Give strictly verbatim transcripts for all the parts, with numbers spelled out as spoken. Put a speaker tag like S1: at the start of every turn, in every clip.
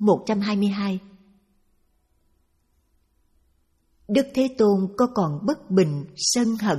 S1: một trăm hai mươi hai. Đức Thế Tôn có còn bất bình, sân hận?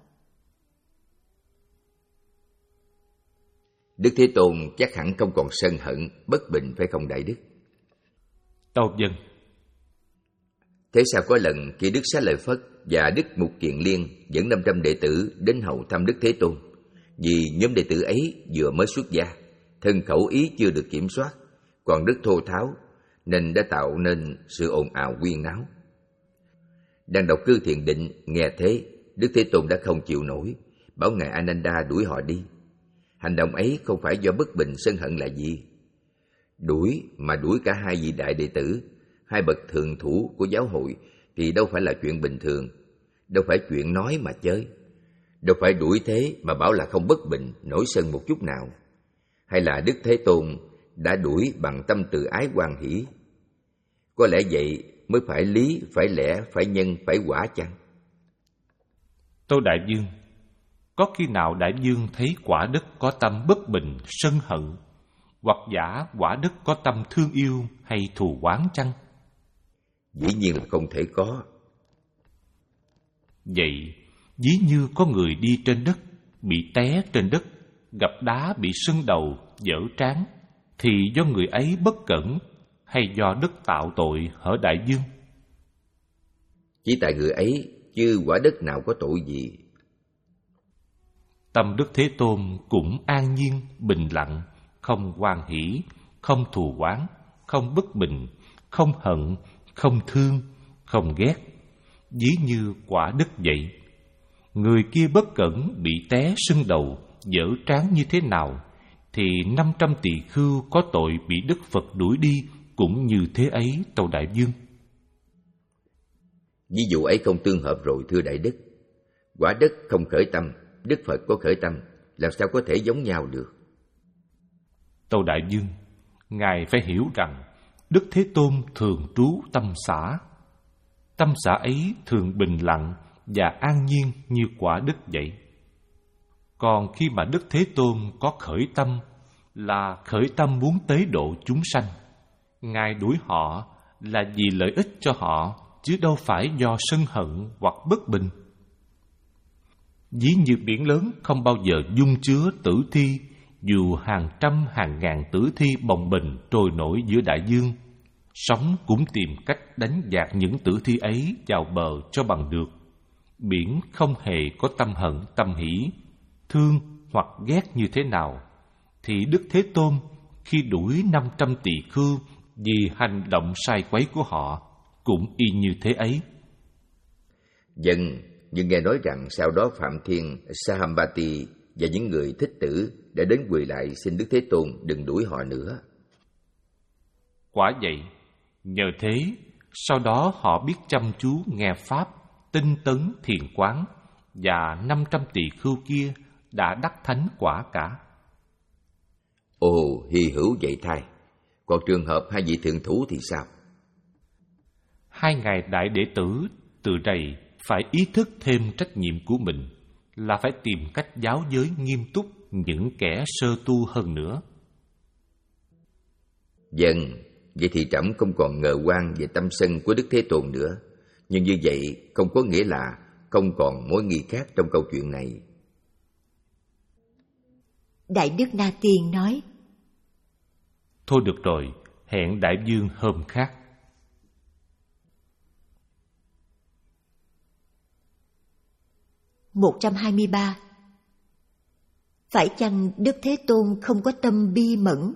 S2: Đức Thế Tôn chắc hẳn không còn sân hận, bất bình phải không Đại Đức?
S3: Tâu vâng.
S2: Thế sao có lần khi Đức Xá Lợi Phất và Đức Mục Kiền Liên dẫn năm trăm đệ tử đến hầu thăm Đức Thế Tôn, vì nhóm đệ tử ấy vừa mới xuất gia, thân khẩu ý chưa được kiểm soát, còn rất thô tháo, nên đã tạo nên sự ồn ào huyên náo. Đang đọc cư thiền định, nghe thế, Đức Thế Tôn đã không chịu nổi, bảo ngài Ananda đuổi họ đi. Hành động ấy không phải do bất bình sân hận là gì? Đuổi mà đuổi cả hai vị đại đệ tử, hai bậc thường thủ của giáo hội, thì đâu phải là chuyện bình thường, đâu phải chuyện nói mà chơi. Đâu phải đuổi thế mà bảo là không bất bình, nổi sân một chút nào. Hay là Đức Thế Tôn đã đuổi bằng tâm từ ái hoan hỷ? Có lẽ vậy mới phải lý, phải lẽ, phải nhân, phải quả chăng?
S3: Tâu Đại Dương, có khi nào Đại Dương thấy quả đất có tâm bất bình, sân hận, hoặc giả quả đất có tâm thương yêu hay thù oán chăng?
S2: Dĩ nhiên là không thể có.
S3: Vậy, ví như có người đi trên đất, bị té trên đất, gặp đá bị sưng đầu, dở trán, thì do người ấy bất cẩn hay do đất tạo tội hở Đại Dương?
S2: Chỉ tại người ấy, chứ quả đất nào có tội gì.
S3: Tâm Đức Thế Tôn cũng an nhiên, bình lặng, không hoan hỷ, không thù oán, không bất bình, không hận, không thương, không ghét, ví như quả đất vậy. Người kia bất cẩn bị té sưng đầu, dở trán như thế nào, thì năm trăm tỳ khưu có tội bị Đức Phật đuổi đi cũng như thế ấy, tâu Đại Dương.
S2: Ví dụ ấy không tương hợp rồi, thưa Đại Đức. Quả đất không khởi tâm, Đức Phật có khởi tâm, làm sao có thể giống nhau được?
S3: Tâu Đại Dương, Ngài phải hiểu rằng Đức Thế Tôn thường trú tâm xã. Tâm xã ấy thường bình lặng và an nhiên như quả đất vậy. Còn khi mà Đức Thế Tôn có khởi tâm, là khởi tâm muốn tế độ chúng sanh. Ngài đuổi họ là vì lợi ích cho họ, chứ đâu phải do sân hận hoặc bất bình. Ví như biển lớn không bao giờ dung chứa tử thi, dù hàng trăm hàng ngàn tử thi bồng bềnh trôi nổi giữa đại dương. Sóng cũng tìm cách đánh dạt những tử thi ấy vào bờ cho bằng được. Biển không hề có tâm hận, tâm hỷ, thương hoặc ghét như thế nào, thì Đức Thế Tôn khi đuổi năm trăm tỳ khưu vì hành động sai quấy của họ cũng y như thế ấy.
S2: Dân, nhưng nghe nói rằng sau đó Phạm Thiên, Sahambati và những người thích tử đã đến quỳ lại xin Đức Thế Tôn đừng đuổi họ nữa.
S3: Quả vậy, nhờ thế, sau đó họ biết chăm chú nghe Pháp, tinh tấn thiền quán, và năm trăm tỳ khưu kia đã đắc thánh quả cả.
S2: Ồ, hy hữu vậy thay. Còn trường hợp hai vị thượng thủ thì sao?
S3: Hai ngài đại đệ tử từ đây phải ý thức thêm trách nhiệm của mình, là phải tìm cách giáo giới nghiêm túc những kẻ sơ tu hơn nữa.
S2: Dân, vậy thì trẫm không còn ngờ oan về tâm sân của Đức Thế Tôn nữa. Nhưng như vậy không có nghĩa là không còn mối nghi khác trong câu chuyện này.
S1: Đại Đức Na Tiên nói:
S3: Thôi được rồi, hẹn Đại Dương hôm khác.
S1: một trăm hai mươi ba. Phải chăng Đức Thế Tôn không có tâm bi mẫn?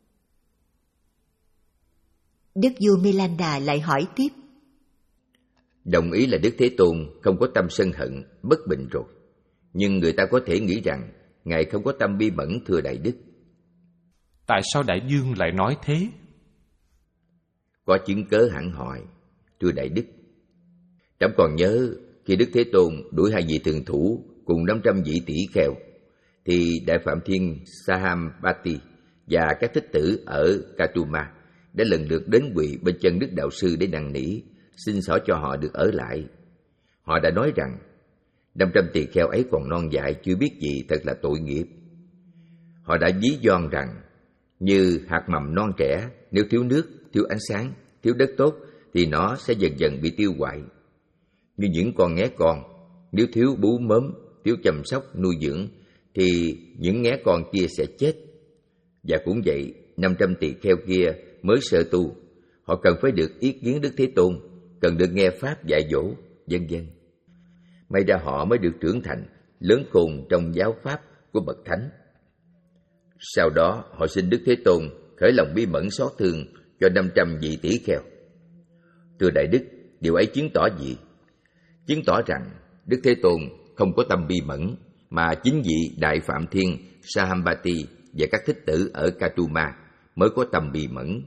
S1: Đức vua Milanda lại hỏi tiếp:
S2: Đồng ý là Đức Thế Tôn không có tâm sân hận, bất bình rồi. Nhưng người ta có thể nghĩ rằng Ngài không có tâm bi mẫn, thưa Đại Đức.
S3: Tại sao Đại Dương lại nói thế?
S2: Có chứng cớ hẳn hỏi, thưa Đại Đức. Trẫm còn nhớ khi Đức Thế Tôn đuổi hai vị thường thủ cùng năm trăm vị tỷ kheo, thì Đại Phạm Thiên Sahambati và các thích tử ở Katuma đã lần lượt đến quỳ bên chân Đức Đạo Sư để năn nỉ, xin xỏ cho họ được ở lại. Họ đã nói rằng năm trăm tỳ kheo ấy còn non dại, chưa biết gì, thật là tội nghiệp. Họ đã ví von rằng như hạt mầm non trẻ, nếu thiếu nước thiếu ánh sáng, thiếu đất tốt thì nó sẽ dần dần bị tiêu hoại. Như những con nghé con, nếu thiếu bú mớm, thiếu chăm sóc, nuôi dưỡng thì những nghé con kia sẽ chết. Và cũng vậy, năm trăm tỳ kheo kia mới sơ tu, họ cần phải được ý kiến Đức Thế Tôn, cần được nghe Pháp dạy dỗ, vân vân. May ra họ mới được trưởng thành, lớn khôn trong giáo Pháp của Bậc Thánh. Sau đó, họ xin Đức Thế Tôn khởi lòng bi mẫn xót thương cho năm trăm vị tỷ kheo. Thưa Đại Đức, điều ấy chứng tỏ gì? Chứng tỏ rằng Đức Thế Tôn không có tâm bi mẫn, mà chính vị Đại Phạm Thiên Sahampati và các thích tử ở Katuma mới có tâm bi mẫn.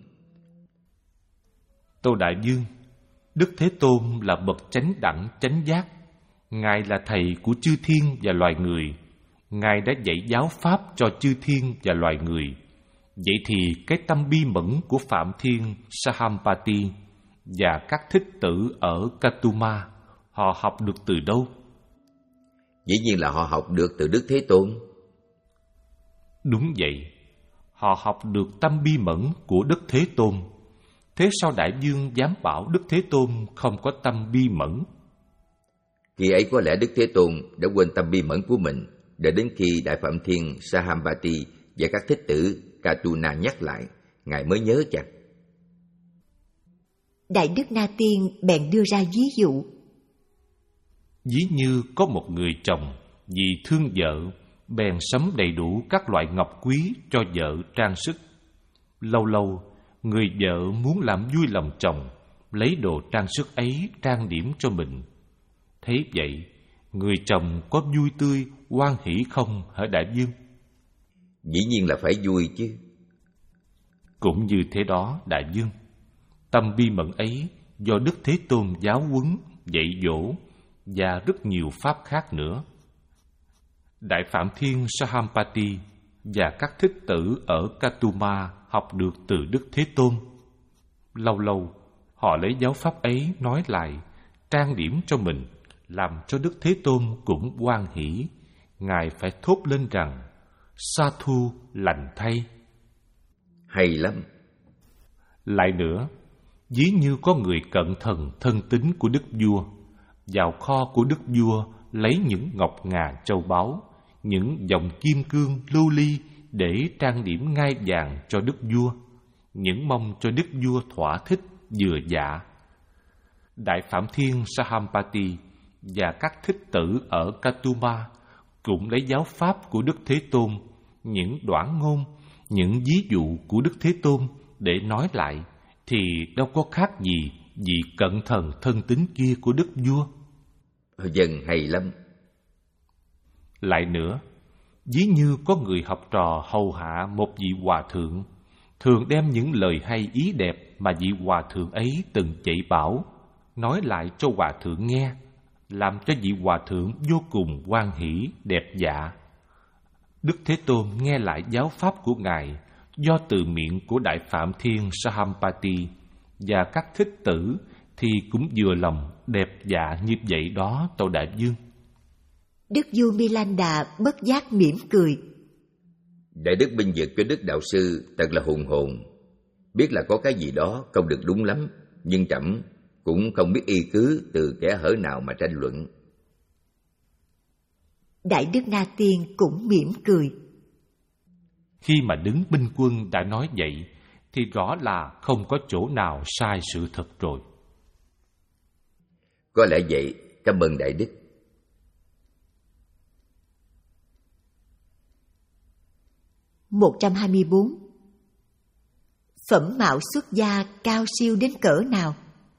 S3: Tâu Đại Dương, Đức Thế Tôn là bậc chánh đẳng chánh giác. Ngài là thầy của chư thiên và loài người. Ngài đã dạy giáo pháp cho chư thiên và loài người. Vậy thì cái tâm bi mẫn của Phạm Thiên Sahampati và các thích tử ở Katuma, họ học được từ đâu?
S2: Dĩ nhiên là họ học được từ Đức Thế Tôn.
S3: Đúng vậy, họ học được tâm bi mẫn của Đức Thế Tôn. Thế sao Đại Dương dám bảo Đức Thế Tôn không có tâm bi mẫn?
S2: Khi ấy có lẽ Đức Thế Tôn đã quên tâm bi mẫn của mình, để đến khi Đại Phạm Thiên Sahampati và các thích tử Katuna nhắc lại, Ngài mới nhớ chăng?
S1: Đại Đức Na Tiên bèn đưa ra ví dụ.
S3: Ví như có một người chồng vì thương vợ, bèn sắm đầy đủ các loại ngọc quý cho vợ trang sức. Lâu lâu, người vợ muốn làm vui lòng chồng, lấy đồ trang sức ấy trang điểm cho mình. Thế vậy, người chồng có vui tươi, hoan hỷ không hả Đại Dương?
S2: Dĩ nhiên là phải vui chứ.
S3: Cũng như thế đó Đại Dương, tâm bi mẫn ấy do Đức Thế Tôn giáo huấn, dạy dỗ và rất nhiều pháp khác nữa. Đại Phạm Thiên Sahampati và các thích tử ở Katuma học được từ Đức Thế Tôn. Lâu lâu, họ lấy giáo pháp ấy nói lại, trang điểm cho mình, làm cho Đức Thế Tôn cũng hoan hỷ. Ngài phải thốt lên rằng, sa thu lành thay.
S2: Hay lắm.
S3: Lại nữa, ví như có người cận thần thân tín của Đức Vua, vào kho của Đức Vua lấy những ngọc ngà châu báu, những vòng kim cương lưu ly để trang điểm ngai vàng cho Đức Vua, những mong cho Đức Vua thỏa thích vừa dạ. Đại Phạm Thiên Sahampati và các thích tử ở Katuma cũng lấy giáo pháp của Đức Thế Tôn, những đoạn ngôn, những ví dụ của Đức Thế Tôn để nói lại, thì đâu có khác gì vị cận thần thân tín kia của Đức Vua.
S2: Dân hay lắm.
S3: Lại nữa, ví như có người học trò hầu hạ một vị hòa thượng, thường đem những lời hay ý đẹp mà vị hòa thượng ấy từng dạy bảo, nói lại cho hòa thượng nghe, làm cho vị hòa thượng vô cùng hoan hỷ, đẹp dạ. Đức Thế Tôn nghe lại giáo pháp của Ngài do từ miệng của Đại Phạm Thiên Sahampati và các thích tử thì cũng vừa lòng, đẹp dạ như vậy đó, Tâu Đại Dương.
S1: Đức vua Milanda bất giác mỉm cười.
S2: Đại đức binh vực cho Đức Đạo Sư thật là hùng hồn. Biết là có cái gì đó không được đúng lắm, nhưng trẫm cũng không biết y cứ từ kẻ hở nào mà tranh luận.
S1: Đại Đức Na Tiên cũng mỉm cười.
S3: Khi mà đứng binh quân đã nói vậy, thì rõ là không có chỗ nào sai sự thật rồi.
S2: Có lẽ vậy, cảm ơn Đại Đức.
S1: một trăm hai mươi bốn. Phẩm mạo xuất gia cao siêu đến cỡ nào?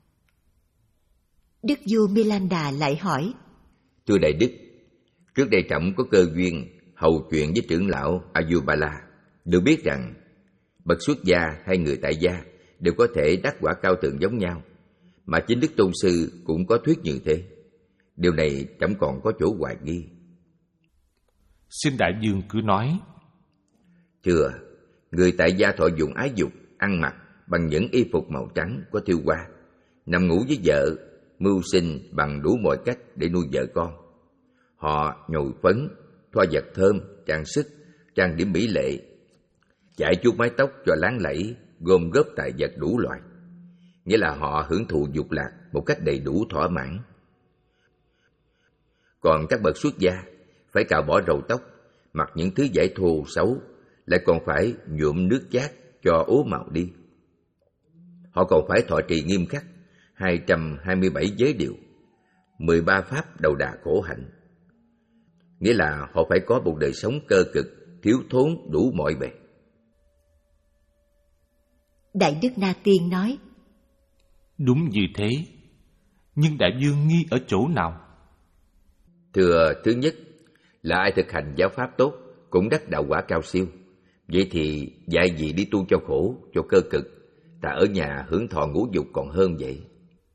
S1: Đức vua Milanda lại hỏi.
S2: Thưa Đại Đức, trước đây trẫm có cơ duyên hầu chuyện với trưởng lão Ayubala, được biết rằng bậc xuất gia hay người tại gia đều có thể đắc quả cao thượng giống nhau, mà chính Đức Tôn Sư cũng có thuyết như thế. Điều này trẫm còn có chỗ hoài nghi.
S3: Xin Đại Dương cứ nói.
S2: Thưa, người tại gia thọ dụng ái dục, ăn mặc bằng những y phục màu trắng có thêu hoa, nằm ngủ với vợ, mưu sinh bằng đủ mọi cách để nuôi vợ con. Họ nhồi phấn, thoa vật thơm, trang sức, trang điểm mỹ lệ, chải chuốt mái tóc cho láng lẫy gom góp tài vật đủ loại, nghĩa là họ hưởng thụ dục lạc một cách đầy đủ thỏa mãn. Còn các bậc xuất gia phải cạo bỏ râu tóc, mặc những thứ vải thô xấu, lại còn phải nhuộm nước chát cho ố màu đi. Họ còn phải thọ trì nghiêm khắc hai trăm hai mươi bảy giới điều, mười ba pháp đầu đà khổ hạnh, nghĩa là họ phải có một đời sống cơ cực, thiếu thốn đủ mọi bề.
S1: Đại Đức Na Tiên nói:
S3: Đúng như thế, nhưng Đại Vương nghi ở chỗ nào?
S2: Thưa, thứ nhất là ai thực hành giáo pháp tốt cũng đắc đạo quả cao siêu. Vậy thì dạy gì đi tu cho khổ, cho cơ cực, ta ở nhà hưởng thọ ngũ dục còn hơn vậy.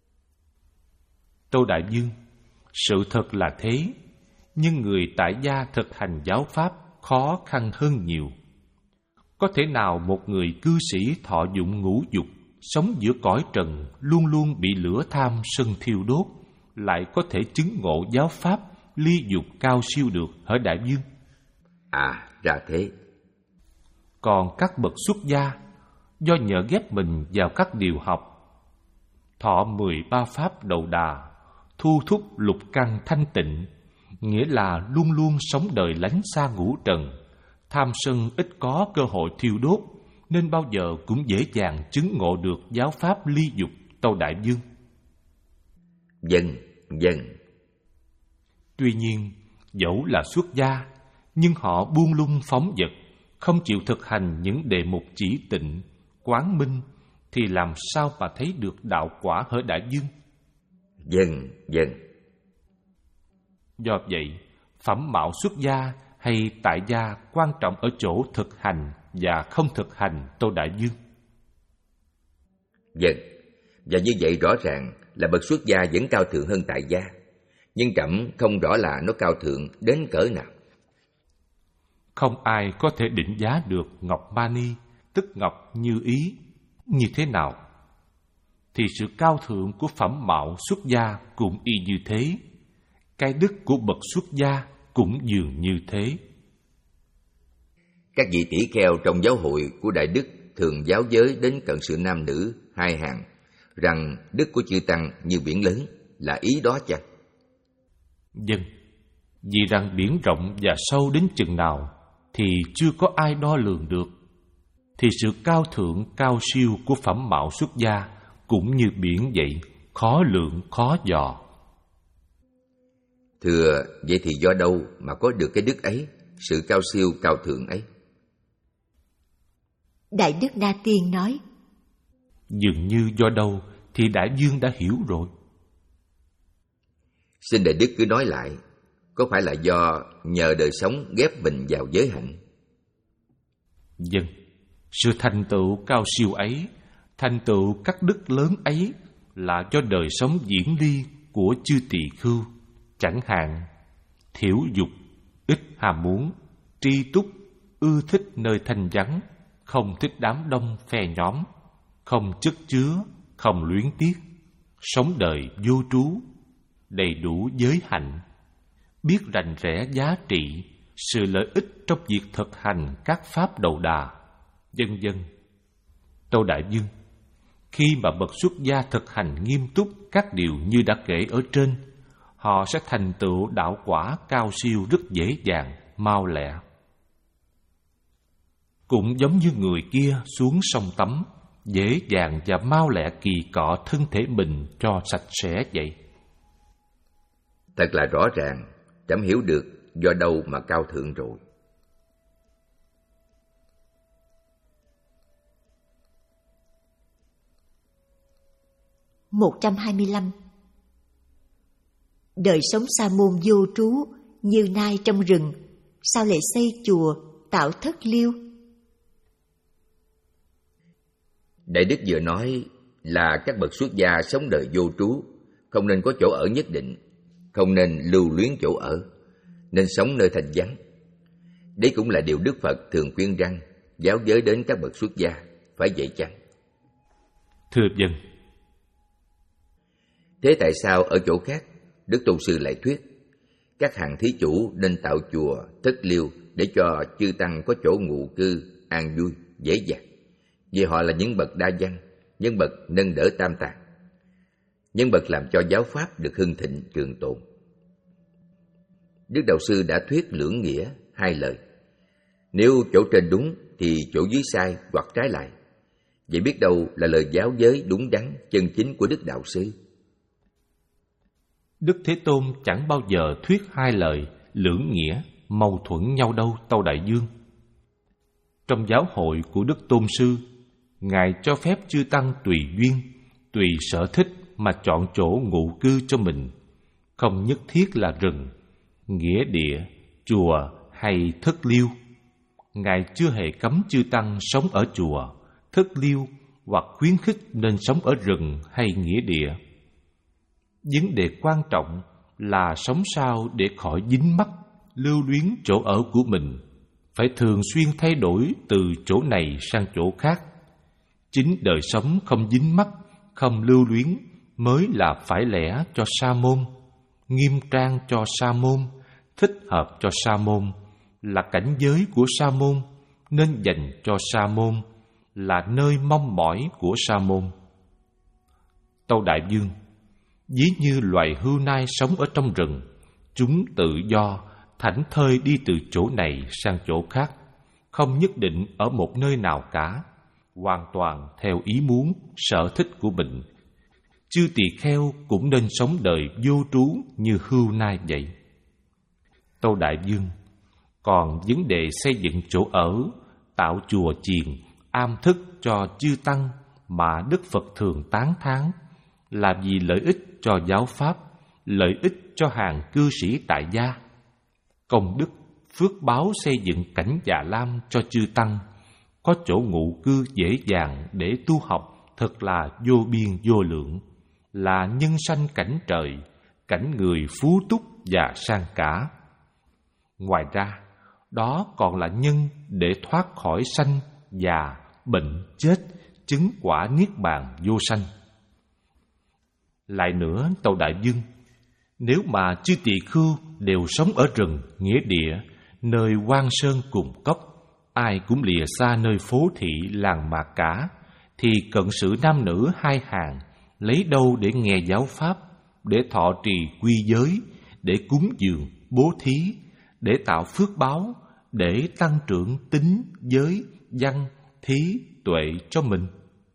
S3: Tâu Đại Vương, sự thật là thế, nhưng người tại gia thực hành giáo pháp khó khăn hơn nhiều. Có thể nào một người cư sĩ thọ dụng ngũ dục, sống giữa cõi trần, luôn luôn bị lửa tham sân thiêu đốt, lại có thể chứng ngộ giáo pháp ly dục cao siêu được hỡi Đại Vương?
S2: À, ra thế.
S3: Còn các bậc xuất gia, do nhờ ghép mình vào các điều học, thọ mười ba pháp đầu đà, thu thúc lục căn thanh tịnh, nghĩa là luôn luôn sống đời lánh xa ngũ trần, tham sân ít có cơ hội thiêu đốt, nên bao giờ cũng dễ dàng chứng ngộ được giáo pháp ly dục. Tâu Đại Vương.
S2: Dân, dân.
S3: Tuy nhiên, dẫu là xuất gia, nhưng họ buông lung phóng dật, không chịu thực hành những đề mục chỉ tịnh, quán minh, thì làm sao mà thấy được đạo quả hỡi Đại Vương?
S2: Dân, dân.
S3: Do vậy, phẩm mạo xuất gia hay tại gia quan trọng ở chỗ thực hành và không thực hành, Tâu Đại Vương.
S2: Dân. Và như vậy rõ ràng là bậc xuất gia vẫn cao thượng hơn tại gia, nhưng trẫm không rõ là nó cao thượng đến cỡ nào.
S3: Không ai có thể định giá được ngọc mani, tức ngọc như ý, như thế nào. Thì sự cao thượng của phẩm mạo xuất gia cũng y như thế. Cái đức của bậc xuất gia cũng dường như thế.
S2: Các vị tỷ kheo trong giáo hội của Đại Đức thường giáo giới đến cận sự nam nữ hai hàng, rằng đức của chư Tăng như biển lớn, là ý đó chăng?
S3: Vâng, vì rằng biển rộng và sâu đến chừng nào thì chưa có ai đo lường được, thì sự cao thượng cao siêu của phẩm mạo xuất gia cũng như biển vậy, khó lượng khó dò.
S2: Thưa, vậy thì do đâu mà có được cái đức ấy, sự cao siêu cao thượng ấy?
S1: Đại Đức Na Tiên nói:
S3: Dường như do đâu thì Đại Vương đã hiểu rồi.
S2: Xin Đại Đức cứ nói lại, có phải là do nhờ đời sống ghép mình vào giới hạnh?
S3: Vâng, sự thành tựu cao siêu ấy, thành tựu các đức lớn ấy là do đời sống diễn ly của chư tỳ khưu, chẳng hạn thiểu dục, ít ham muốn, tri túc, ưa thích nơi thanh vắng, không thích đám đông phe nhóm, không chất chứa, không luyến tiếc, sống đời vô trú, đầy đủ giới hạnh, biết rành rẽ giá trị, sự lợi ích trong việc thực hành các pháp đầu đà, vân vân. Tâu Đại Vương, khi mà bậc xuất gia thực hành nghiêm túc các điều như đã kể ở trên, họ sẽ thành tựu đạo quả cao siêu rất dễ dàng, mau lẹ. Cũng giống như người kia xuống sông tắm, dễ dàng và mau lẹ kỳ cọ thân thể mình cho sạch sẽ vậy.
S2: Thật là rõ ràng, trẫm hiểu được do đâu mà cao thượng rồi.
S1: một trăm hai mươi lăm. Đời sống sa môn vô trú, như nai trong rừng, sao lại xây chùa, tạo thất liêu?
S2: Đại Đức vừa nói là các bậc xuất gia sống đời vô trú, không nên có chỗ ở nhất định, không nên lưu luyến chỗ ở, nên sống nơi thành vắng. Đấy cũng là điều Đức Phật thường khuyên răn, giáo giới đến các bậc xuất gia, phải vậy chăng?
S3: Thưa dân.
S2: Thế tại sao ở chỗ khác, Đức Tôn Sư lại thuyết các hàng thí chủ nên tạo chùa, thất liêu để cho chư Tăng có chỗ ngụ cư, an vui, dễ dàng, vì họ là những bậc đa văn, nhân bậc nâng đỡ tam tạng, nhân bậc làm cho giáo pháp được hưng thịnh trường tồn. Đức Đạo Sư đã thuyết lưỡng nghĩa hai lời. Nếu chỗ trên đúng thì chỗ dưới sai hoặc trái lại. Vậy biết đâu là lời giáo giới đúng đắn, chân chính của Đức Đạo Sư.
S3: Đức Thế Tôn chẳng bao giờ thuyết hai lời lưỡng nghĩa mâu thuẫn nhau đâu, Tâu Đại Dương. Trong giáo hội của Đức Tôn Sư, Ngài cho phép chư tăng tùy duyên, tùy sở thích mà chọn chỗ ngụ cư cho mình, không nhất thiết là rừng, nghĩa địa, chùa hay thất liêu. Ngài chưa hề cấm chư tăng sống ở chùa, thất liêu hoặc khuyến khích nên sống ở rừng hay nghĩa địa. Vấn đề quan trọng là sống sao để khỏi dính mắc, lưu luyến chỗ ở của mình, phải thường xuyên thay đổi từ chỗ này sang chỗ khác. Chính đời sống không dính mắc, không lưu luyến mới là phải lẽ cho sa môn, nghiêm trang cho sa môn, thích hợp cho sa môn, là cảnh giới của sa môn, nên dành cho sa môn, là nơi mong mỏi của sa môn. Tâu Đại Dương, ví như loài hươu nai sống ở trong rừng, chúng tự do, thảnh thơi đi từ chỗ này sang chỗ khác, không nhất định ở một nơi nào cả, hoàn toàn theo ý muốn, sở thích của mình. Chư tỳ kheo cũng nên sống đời vô trú như hươu nai vậy. Tâu Đại Dương, còn vấn đề xây dựng chỗ ở, tạo chùa chiền, am thức cho chư tăng mà Đức Phật thường tán thán là vì lợi ích cho giáo pháp, lợi ích cho hàng cư sĩ tại gia. Công đức, phước báo xây dựng cảnh Già Lam cho chư tăng, có chỗ ngụ cư dễ dàng để tu học thật là vô biên vô lượng, là nhân sanh cảnh trời, cảnh người phú túc và sang cả. Ngoài ra, đó còn là nhân để thoát khỏi sanh, già, bệnh, chết, chứng quả niết bàn vô sanh. Lại nữa, Tâu Đại Dương, nếu mà chư tỳ khưu đều sống ở rừng, nghĩa địa, nơi hoang sơn cùng cốc, ai cũng lìa xa nơi phố thị làng mạc cả, thì cận sự nam nữ hai hàng lấy đâu để nghe giáo pháp, để thọ trì quy giới, để cúng dường, bố thí, để tạo phước báo, để tăng trưởng tín, giới, văn, thí, tuệ cho mình.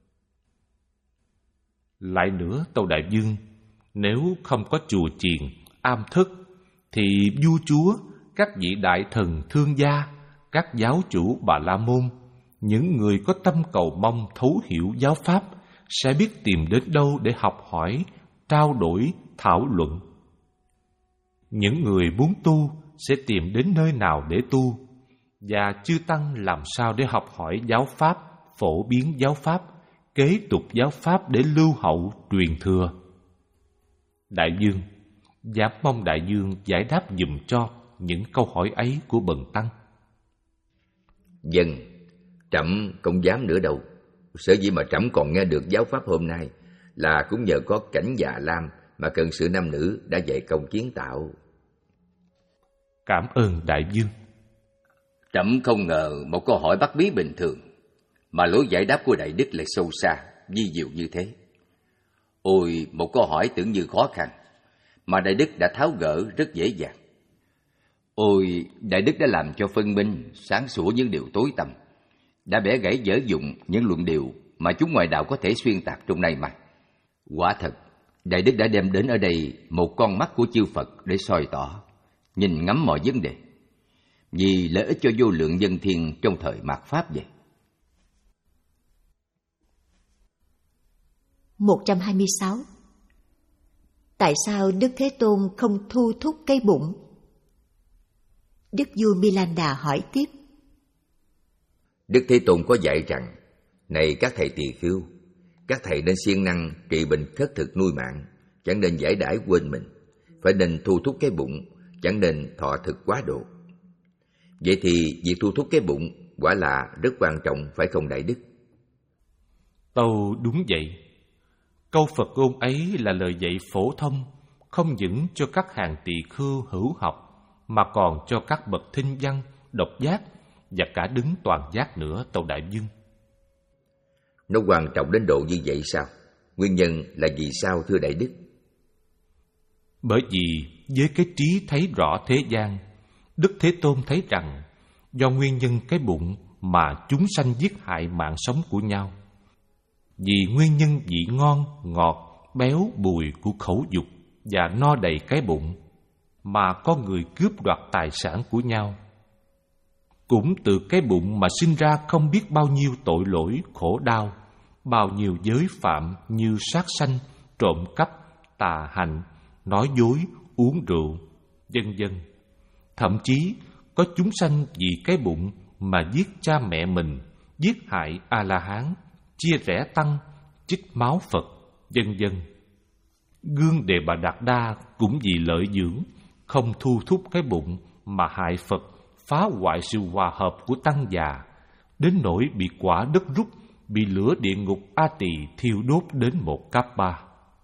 S3: Lại nữa, Tâu Đại Dương, nếu không có chùa chiền, am thức, thì vua chúa, các vị đại thần thương gia, các giáo chủ Bà La Môn, những người có tâm cầu mong thấu hiểu giáo pháp sẽ biết tìm đến đâu để học hỏi, trao đổi, thảo luận. Những người muốn tu sẽ tìm đến nơi nào để tu, và chư tăng làm sao để học hỏi giáo pháp, phổ biến giáo pháp, kế tục giáo pháp để lưu hậu truyền thừa. Đại Dương, dám mong Đại Dương giải đáp dùm cho những câu hỏi ấy của bần tăng.
S2: Dân, trẫm không dám nữa đâu. Sở dĩ mà trẫm còn nghe được giáo pháp hôm nay là cũng nhờ có cảnh Già Lam mà cận sự nam nữ đã dạy công kiến tạo.
S3: Cảm ơn Đại Dương.
S2: Trẫm không ngờ một câu hỏi bắt bí bình thường mà lối giải đáp của Đại Đức lại sâu xa, vi diệu như thế. Ôi, một câu hỏi tưởng như khó khăn mà Đại Đức đã tháo gỡ rất dễ dàng. Ôi, Đại Đức đã làm cho phân minh, sáng sủa những điều tối tăm, đã bẻ gãy dở dụng những luận điều mà chúng ngoại đạo có thể xuyên tạc trong nay mai. Quả thật, Đại Đức đã đem đến ở đây một con mắt của chư Phật để soi tỏ, nhìn ngắm mọi vấn đề, vì lợi ích cho vô lượng nhân thiên trong thời mạt Pháp vậy.
S1: một trăm hai mươi sáu. Tại sao Đức Thế Tôn không thu thúc cái bụng? Đức vua Milanda hỏi tiếp.
S2: Đức Thế Tôn có dạy rằng, này các thầy tỳ khưu, các thầy nên siêng năng trị bệnh khất thực nuôi mạng, chẳng nên giải đãi quên mình, phải nên thu thúc cái bụng, chẳng nên thọ thực quá độ. Vậy thì việc thu thúc cái bụng quả là rất quan trọng, phải không Đại Đức?
S3: Tâu đúng vậy. Câu Phật ngôn ấy là lời dạy phổ thông, không những cho các hàng tỳ khưu hữu học, mà còn cho các bậc thinh văn, độc giác và cả đứng toàn giác nữa, Tâu Đại Dương.
S2: Nó quan trọng đến độ như vậy sao? Nguyên nhân là vì sao thưa Đại Đức?
S3: Bởi vì với cái trí thấy rõ thế gian, Đức Thế Tôn thấy rằng do nguyên nhân cái bụng mà chúng sanh giết hại mạng sống của nhau. Vì nguyên nhân vị ngon, ngọt, béo, bùi của khẩu dục và no đầy cái bụng mà con người cướp đoạt tài sản của nhau. Cũng từ cái bụng mà sinh ra không biết bao nhiêu tội lỗi, khổ đau, bao nhiêu giới phạm như sát sanh, trộm cắp, tà hạnh, nói dối, uống rượu, vân vân. Thậm chí có chúng sanh vì cái bụng mà giết cha mẹ mình, giết hại A-la-hán, chia rẽ tăng, chích máu Phật, vân vân. Gương Đề Bà Đạt Đa cũng vì lợi dưỡng, không thu thúc cái bụng mà hại Phật, phá hoại sự hòa hợp của tăng già, đến nỗi bị quả đất rút, bị lửa địa ngục A Tỳ thiêu đốt đến một cáp ba.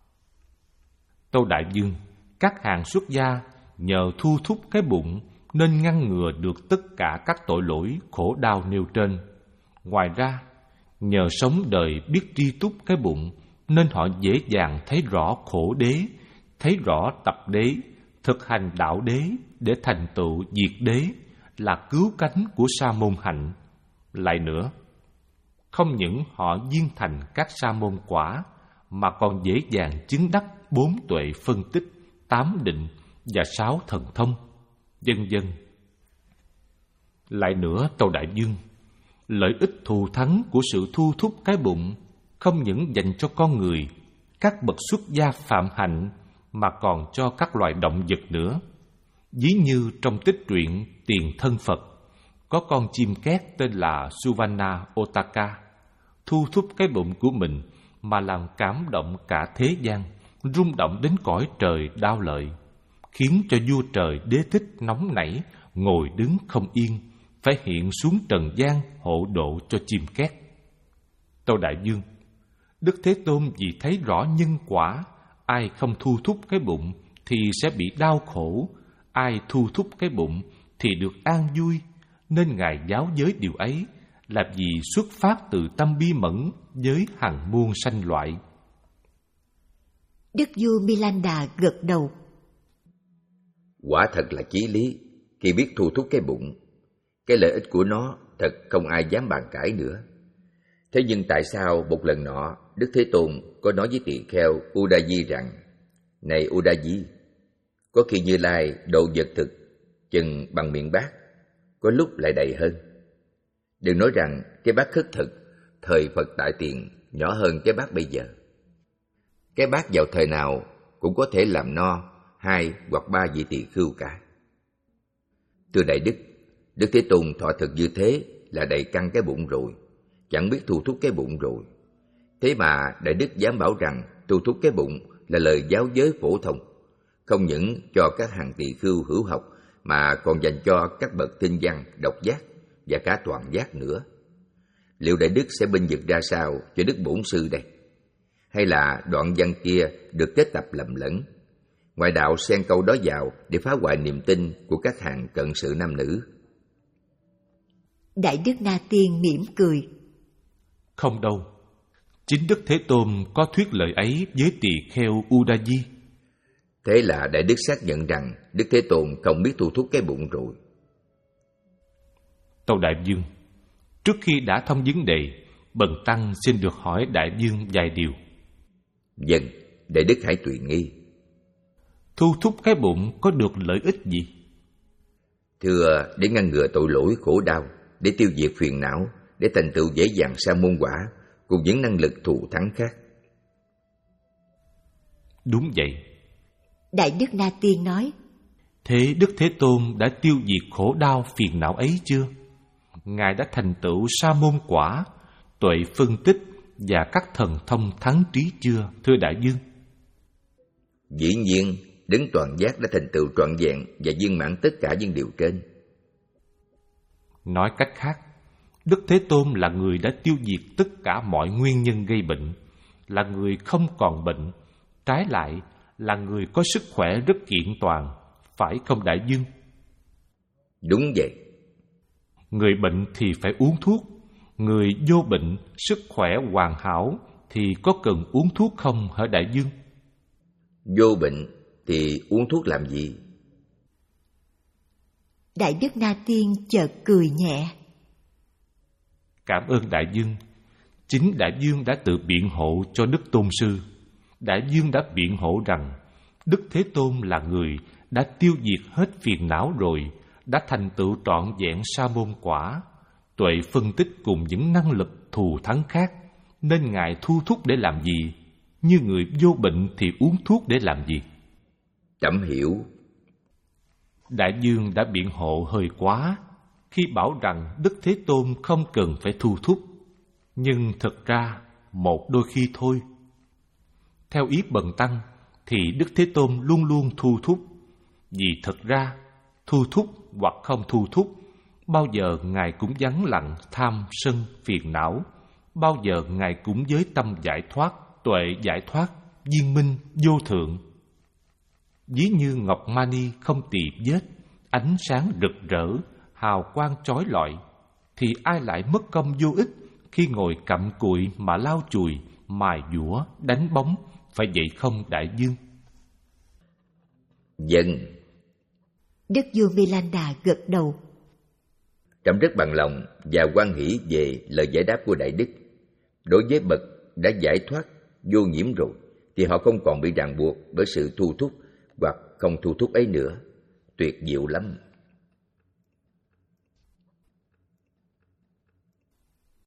S3: Tâu Đại Dương, các hàng xuất gia nhờ thu thúc cái bụng nên ngăn ngừa được tất cả các tội lỗi khổ đau nêu trên. Ngoài ra, nhờ sống đời biết tri túc cái bụng nên họ dễ dàng thấy rõ khổ đế, thấy rõ tập đế, thực hành đạo đế để thành tựu diệt đế là cứu cánh của sa môn hạnh. Lại nữa, không những họ viên thành các sa môn quả mà còn dễ dàng chứng đắc bốn tuệ phân tích, tám định và sáu thần thông, vân vân. Lại nữa, Tâu Đại Dương, lợi ích thù thắng của sự thu thúc cái bụng không những dành cho con người, các bậc xuất gia phạm hạnh, mà còn cho các loài động vật nữa. Ví như trong tích truyện Tiền Thân Phật, có con chim két tên là Suvanna Otaka, thu thúc cái bụng của mình mà làm cảm động cả thế gian, rung động đến cõi trời đao lợi, khiến cho vua trời Đế Thích nóng nảy, ngồi đứng không yên, phải hiện xuống trần gian hộ độ cho chim két. Tâu Đại Dương, Đức Thế Tôn vì thấy rõ nhân quả, ai không thu thúc cái bụng thì sẽ bị đau khổ, ai thu thúc cái bụng thì được an vui, nên Ngài giáo giới điều ấy là vì xuất phát từ tâm bi mẫn với hằng muôn sanh loại.
S1: Đức vua Milanda gật đầu.
S2: Quả thật là chí lý khi biết thu thúc cái bụng. Cái lợi ích của nó thật không ai dám bàn cãi nữa. Thế nhưng tại sao một lần nọ Đức Thế Tôn có nói với tỳ kheo Udayi rằng: Này Udayi, có khi Như Lai độ vật thực chừng bằng miệng bát, có lúc lại đầy hơn. Đừng nói rằng cái bát khất thực thời Phật Đại Tiền nhỏ hơn cái bát bây giờ. Cái bát vào thời nào cũng có thể làm no hai hoặc ba vị tỳ khưu cả. Thưa Đại Đức, Đức Thế Tôn thọ thực như thế là đầy căng cái bụng rồi, chẳng biết thu thúc cái bụng rồi. Thế mà Đại Đức dám bảo rằng thu thúc cái bụng là lời giáo giới phổ thông, không những cho các hàng tỳ khưu hữu học mà còn dành cho các bậc tinh văn, độc giác và cả toàn giác nữa. Liệu Đại Đức sẽ binh vực ra sao cho Đức Bổn Sư đây? Hay là đoạn văn kia được kết tập lầm lẫn, ngoại đạo xen câu đó vào để phá hoại niềm tin của các hàng cận sự nam nữ?
S1: Đại Đức Na Tiên mỉm cười.
S3: Không đâu, chính Đức Thế Tôn có thuyết lời ấy với tỳ kheo Udayi.
S2: Thế là Đại Đức xác nhận rằng Đức Thế Tôn không biết thu thúc cái bụng rồi.
S3: Tâu Đại Dương, trước khi đã thông vấn đề, bần tăng xin được hỏi Đại Dương vài điều.
S2: Vâng, Đại Đức hãy tùy nghi.
S3: Thu thúc cái bụng có được lợi ích gì?
S2: Thưa, để ngăn ngừa tội lỗi khổ đau, để tiêu diệt phiền não, để thành tựu dễ dàng sa môn quả, cùng những năng lực thù thắng khác.
S3: Đúng vậy.
S1: Đại Đức Na Tiên nói:
S3: Thế Đức Thế Tôn đã tiêu diệt khổ đau phiền não ấy chưa? Ngài đã thành tựu sa môn quả, tuệ phân tích và các thần thông thắng trí chưa, thưa Đại Dương?
S2: Dĩ nhiên, Đấng toàn giác đã thành tựu trọn vẹn và viên mãn tất cả những điều trên.
S3: Nói cách khác, Đức Thế Tôn là người đã tiêu diệt tất cả mọi nguyên nhân gây bệnh, là người không còn bệnh, trái lại là người có sức khỏe rất kiện toàn, phải không Đại Dương?
S2: Đúng vậy.
S3: Người bệnh thì phải uống thuốc, người vô bệnh, sức khỏe hoàn hảo thì có cần uống thuốc không hả đại dương?
S2: Vô bệnh thì uống thuốc làm gì?
S1: Đại Đức Na Tiên chợt cười nhẹ.
S3: Cảm ơn đại dương. Chính đại dương đã tự biện hộ cho Đức Tôn Sư. Đại dương đã biện hộ rằng Đức Thế Tôn là người đã tiêu diệt hết phiền não rồi, đã thành tựu trọn vẹn sa môn quả, tuệ phân tích cùng những năng lực thù thắng khác, nên Ngài thu thúc để làm gì? Như người vô bệnh thì uống thuốc để làm gì?
S2: Trẫm hiểu.
S3: Đại dương đã biện hộ hơi quá khi bảo rằng Đức Thế Tôn không cần phải thu thúc, nhưng thực ra một đôi khi thôi. Theo ý Bần Tăng thì Đức Thế Tôn luôn luôn thu thúc, vì thực ra thu thúc hoặc không thu thúc, bao giờ Ngài cũng vắng lặng tham sân phiền não, bao giờ Ngài cũng với tâm giải thoát, tuệ giải thoát, viên minh vô thượng. Ví như ngọc mani không tì vết, ánh sáng rực rỡ, hào quang chói lọi, thì ai lại mất công vô ích khi ngồi cặm cụi mà lau chùi, mài dũa, đánh bóng, phải vậy không đại dương?
S2: Dân.
S1: Đức vua Milanda gật đầu.
S2: Trẫm rất bằng lòng và hoan hỷ về lời giải đáp của Đại Đức. Đối với bậc đã giải thoát vô nhiễm rồi thì họ không còn bị ràng buộc bởi sự thu thúc hoặc không thu thúc ấy nữa. Tuyệt diệu lắm.